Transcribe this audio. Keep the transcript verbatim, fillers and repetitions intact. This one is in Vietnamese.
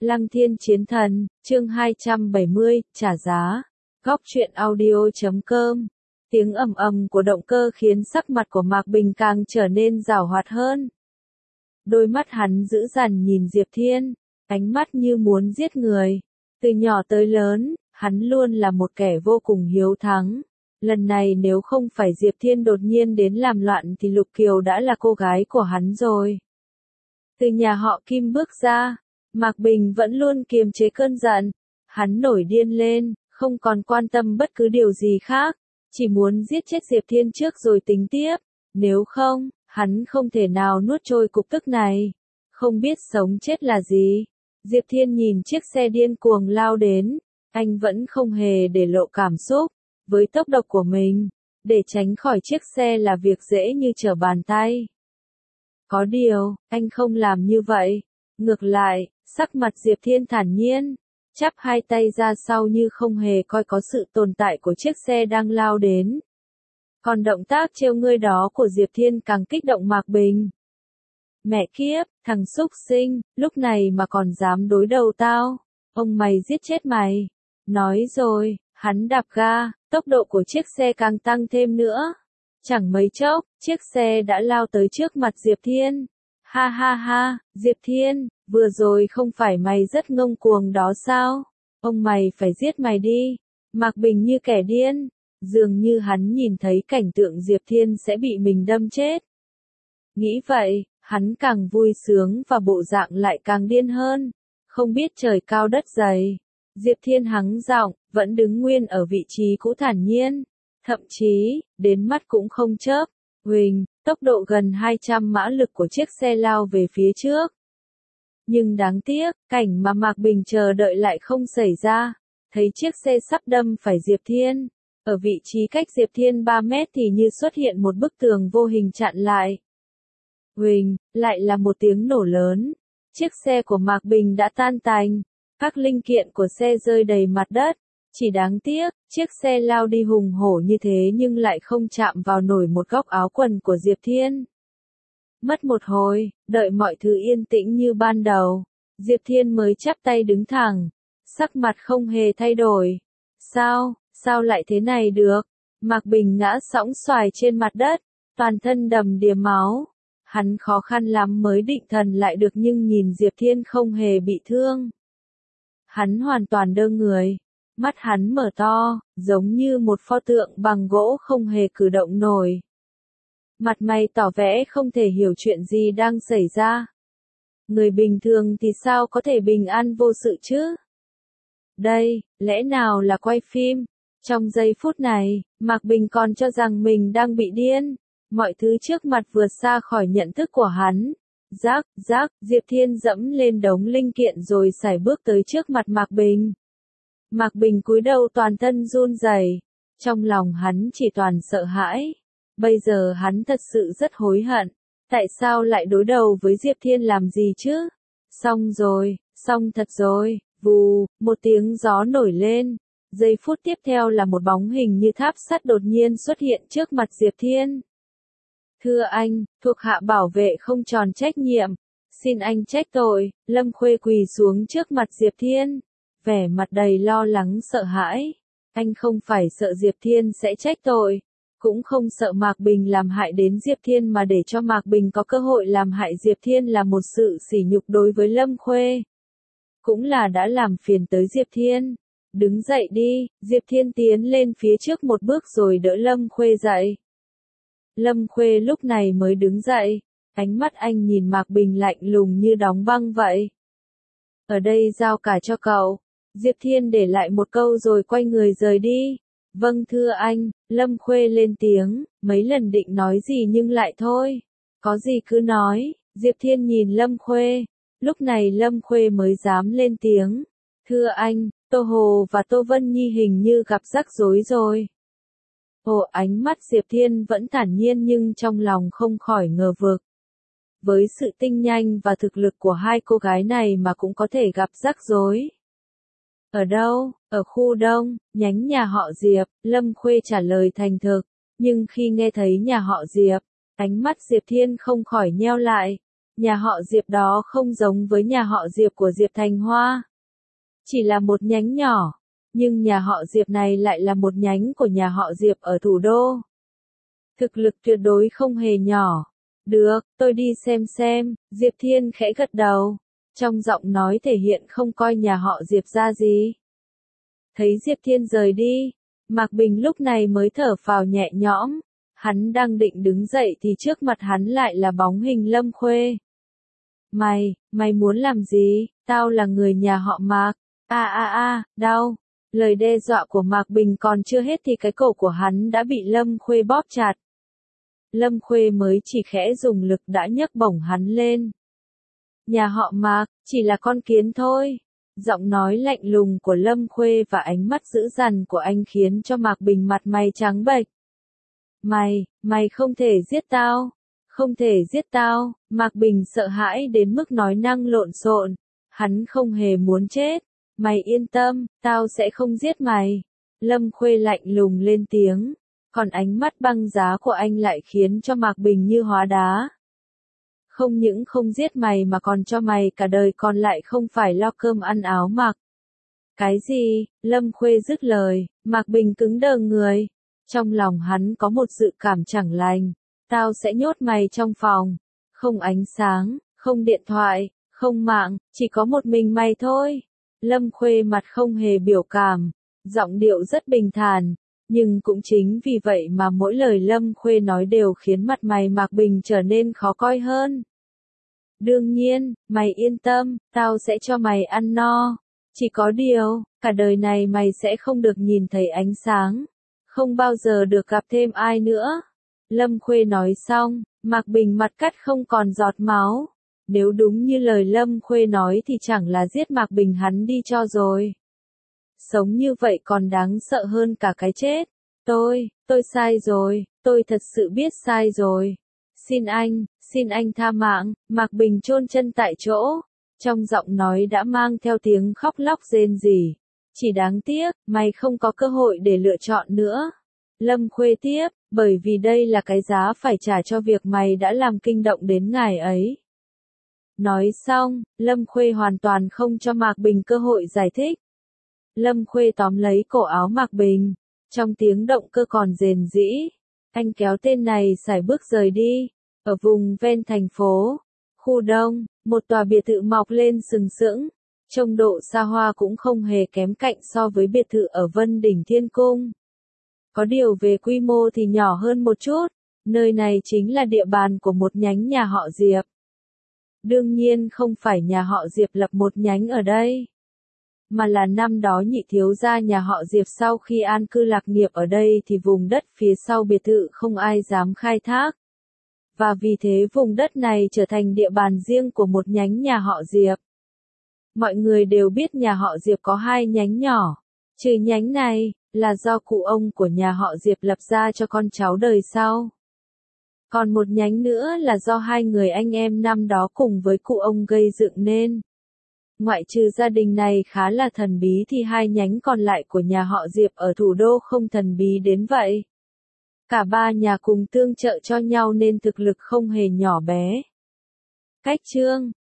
Lăng Thiên Chiến Thần, chương hai trăm bảy mươi, trả giá. Góc truyện audio chấm com. Tiếng ầm ầm của động cơ khiến sắc mặt của Mạc Bình càng trở nên giảo hoạt hơn. Đôi mắt hắn dữ dằn nhìn Diệp Thiên, ánh mắt như muốn giết người. Từ nhỏ tới lớn, hắn luôn là một kẻ vô cùng hiếu thắng. Lần này nếu không phải Diệp Thiên đột nhiên đến làm loạn thì Lục Kiều đã là cô gái của hắn rồi. Từ nhà họ Kim bước ra, Mạc Bình vẫn luôn kiềm chế cơn giận. Hắn nổi điên lên, không còn quan tâm bất cứ điều gì khác. Chỉ muốn giết chết Diệp Thiên trước rồi tính tiếp. Nếu không, hắn không thể nào nuốt trôi cục tức này. Không biết sống chết là gì. Diệp Thiên nhìn chiếc xe điên cuồng lao đến. Anh vẫn không hề để lộ cảm xúc. Với tốc độ của mình, để tránh khỏi chiếc xe là việc dễ như trở bàn tay. Có điều, anh không làm như vậy. Ngược lại, sắc mặt Diệp Thiên thản nhiên, chắp hai tay ra sau như không hề coi có sự tồn tại của chiếc xe đang lao đến. Còn động tác trêu ngươi đó của Diệp Thiên càng kích động Mạc Bình. Mẹ kiếp, thằng xúc sinh, lúc này mà còn dám đối đầu tao, ông mày giết chết mày. Nói rồi, hắn đạp ga, tốc độ của chiếc xe càng tăng thêm nữa. Chẳng mấy chốc, chiếc xe đã lao tới trước mặt Diệp Thiên. Ha ha ha, Diệp Thiên, vừa rồi không phải mày rất ngông cuồng đó sao? Ông mày phải giết mày đi. Mạc Bình như kẻ điên, dường như hắn nhìn thấy cảnh tượng Diệp Thiên sẽ bị mình đâm chết. Nghĩ vậy, hắn càng vui sướng và bộ dạng lại càng điên hơn. Không biết trời cao đất dày. Diệp Thiên hắng giọng, vẫn đứng nguyên ở vị trí cũ thản nhiên. Thậm chí, đến mắt cũng không chớp. Huỳnh, tốc độ gần hai trăm mã lực của chiếc xe lao về phía trước. Nhưng đáng tiếc, cảnh mà Mạc Bình chờ đợi lại không xảy ra. Thấy chiếc xe sắp đâm phải Diệp Thiên. Ở vị trí cách Diệp Thiên ba mét thì như xuất hiện một bức tường vô hình chặn lại. Huỳnh, lại là một tiếng nổ lớn. Chiếc xe của Mạc Bình đã tan tành. Các linh kiện của xe rơi đầy mặt đất. Chỉ đáng tiếc, chiếc xe lao đi hùng hổ như thế nhưng lại không chạm vào nổi một góc áo quần của Diệp Thiên. Mất một hồi, đợi mọi thứ yên tĩnh như ban đầu, Diệp Thiên mới chắp tay đứng thẳng, sắc mặt không hề thay đổi. Sao, sao lại thế này được? Mạc Bình ngã sõng xoài trên mặt đất, toàn thân đầm đìa máu. Hắn khó khăn lắm mới định thần lại được nhưng nhìn Diệp Thiên không hề bị thương. Hắn hoàn toàn đơ người. Mắt hắn mở to, giống như một pho tượng bằng gỗ không hề cử động nổi. Mặt mày tỏ vẻ không thể hiểu chuyện gì đang xảy ra. Người bình thường thì sao có thể bình an vô sự chứ? Đây, lẽ nào là quay phim? Trong giây phút này, Mạc Bình còn cho rằng mình đang bị điên. Mọi thứ trước mặt vượt xa khỏi nhận thức của hắn. Rác, rác, Diệp Thiên dẫm lên đống linh kiện rồi sải bước tới trước mặt Mạc Bình. Mạc Bình cúi đầu toàn thân run rẩy, trong lòng hắn chỉ toàn sợ hãi. Bây giờ hắn thật sự rất hối hận, tại sao lại đối đầu với Diệp Thiên làm gì chứ? Xong rồi, xong thật rồi, vù, một tiếng gió nổi lên. Giây phút tiếp theo là một bóng hình như tháp sắt đột nhiên xuất hiện trước mặt Diệp Thiên. Thưa anh, thuộc hạ bảo vệ không tròn trách nhiệm, xin anh trách tội. Lâm Khuê quỳ xuống trước mặt Diệp Thiên. Vẻ mặt đầy lo lắng sợ hãi. Anh không phải sợ Diệp Thiên sẽ trách tội, cũng không sợ Mạc Bình làm hại đến Diệp Thiên mà để cho Mạc Bình có cơ hội làm hại Diệp Thiên là một sự sỉ nhục đối với Lâm Khuê. Cũng là đã làm phiền tới Diệp Thiên. Đứng dậy đi, Diệp Thiên tiến lên phía trước một bước rồi đỡ Lâm Khuê dậy. Lâm Khuê lúc này mới đứng dậy, ánh mắt anh nhìn Mạc Bình lạnh lùng như đóng băng vậy. Ở đây giao cả cho cậu. Diệp Thiên để lại một câu rồi quay người rời đi. Vâng thưa anh, Lâm Khuê lên tiếng, mấy lần định nói gì nhưng lại thôi. Có gì cứ nói. Diệp Thiên nhìn Lâm Khuê. Lúc này Lâm Khuê mới dám lên tiếng. Thưa anh, Tô Hồ và Tô Vân Nhi hình như gặp rắc rối rồi. Ồ, ánh mắt Diệp Thiên vẫn thản nhiên nhưng trong lòng không khỏi ngờ vực. Với sự tinh nhanh và thực lực của hai cô gái này mà cũng có thể gặp rắc rối. Ở đâu? Ở khu Đông, nhánh nhà họ Diệp. Lâm Khuê trả lời thành thực. Nhưng khi nghe thấy nhà họ Diệp, ánh mắt Diệp Thiên không khỏi nheo lại. Nhà họ Diệp đó không giống với nhà họ Diệp của Diệp Thành Hoa. Chỉ là một nhánh nhỏ, nhưng nhà họ Diệp này lại là một nhánh của nhà họ Diệp ở thủ đô. Thực lực tuyệt đối không hề nhỏ. Được, tôi đi xem xem, Diệp Thiên khẽ gật đầu. Trong giọng nói thể hiện không coi nhà họ Diệp ra gì. Thấy Diệp Thiên rời đi, Mạc Bình lúc này mới thở phào nhẹ nhõm. Hắn đang định đứng dậy thì trước mặt hắn lại là bóng hình Lâm Khuê. Mày, mày muốn làm gì? Tao là người nhà họ Mạc. A a a, đau. Lời đe dọa của Mạc Bình còn chưa hết thì cái cổ của hắn đã bị Lâm Khuê bóp chặt. Lâm Khuê mới chỉ khẽ dùng lực đã nhấc bổng hắn lên. Nhà họ Mạc, chỉ là con kiến thôi. Giọng nói lạnh lùng của Lâm Khuê và ánh mắt dữ dằn của anh khiến cho Mạc Bình mặt mày trắng bệch. Mày, mày không thể giết tao. Không thể giết tao. Mạc Bình sợ hãi đến mức nói năng lộn xộn. Hắn không hề muốn chết. Mày yên tâm, tao sẽ không giết mày. Lâm Khuê lạnh lùng lên tiếng. Còn ánh mắt băng giá của anh lại khiến cho Mạc Bình như hóa đá. Không những không giết mày mà còn cho mày cả đời còn lại không phải lo cơm ăn áo mặc. Cái gì? Lâm Khuê dứt lời, Mạc Bình cứng đờ người. Trong lòng hắn có một dự cảm chẳng lành. Tao sẽ nhốt mày trong phòng. Không ánh sáng, không điện thoại, không mạng, chỉ có một mình mày thôi. Lâm Khuê mặt không hề biểu cảm, giọng điệu rất bình thản. Nhưng cũng chính vì vậy mà mỗi lời Lâm Khuê nói đều khiến mặt mày Mạc Bình trở nên khó coi hơn. Đương nhiên, mày yên tâm, tao sẽ cho mày ăn no. Chỉ có điều, cả đời này mày sẽ không được nhìn thấy ánh sáng. Không bao giờ được gặp thêm ai nữa. Lâm Khuê nói xong, Mạc Bình mặt cắt không còn giọt máu. Nếu đúng như lời Lâm Khuê nói thì chẳng là giết Mạc Bình hắn đi cho rồi. Sống như vậy còn đáng sợ hơn cả cái chết. Tôi, tôi sai rồi, tôi thật sự biết sai rồi. Xin anh, xin anh tha mạng. Mạc Bình chôn chân tại chỗ. Trong giọng nói đã mang theo tiếng khóc lóc rên rỉ. Chỉ đáng tiếc, mày không có cơ hội để lựa chọn nữa. Lâm Khuê tiếp, bởi vì đây là cái giá phải trả cho việc mày đã làm kinh động đến ngài ấy. Nói xong, Lâm Khuê hoàn toàn không cho Mạc Bình cơ hội giải thích. Lâm Khuê tóm lấy cổ áo Mạc Bình, trong tiếng động cơ còn rền rĩ. Anh kéo tên này sải bước rời đi. Ở vùng ven thành phố, khu đông, một tòa biệt thự mọc lên sừng sững. Trông độ xa hoa cũng không hề kém cạnh so với biệt thự ở Vân Đỉnh Thiên Cung. Có điều về quy mô thì nhỏ hơn một chút. Nơi này chính là địa bàn của một nhánh nhà họ Diệp. Đương nhiên không phải nhà họ Diệp lập một nhánh ở đây, mà là năm đó nhị thiếu gia nhà họ Diệp sau khi an cư lạc nghiệp ở đây thì vùng đất phía sau biệt thự không ai dám khai thác. Và vì thế vùng đất này trở thành địa bàn riêng của một nhánh nhà họ Diệp. Mọi người đều biết nhà họ Diệp có hai nhánh nhỏ. Trừ nhánh này, là do cụ ông của nhà họ Diệp lập ra cho con cháu đời sau. Còn một nhánh nữa là do hai người anh em năm đó cùng với cụ ông gây dựng nên. Ngoại trừ gia đình này khá là thần bí thì hai nhánh còn lại của nhà họ Diệp ở thủ đô không thần bí đến vậy. Cả ba nhà cùng tương trợ cho nhau nên thực lực không hề nhỏ bé. Cách chương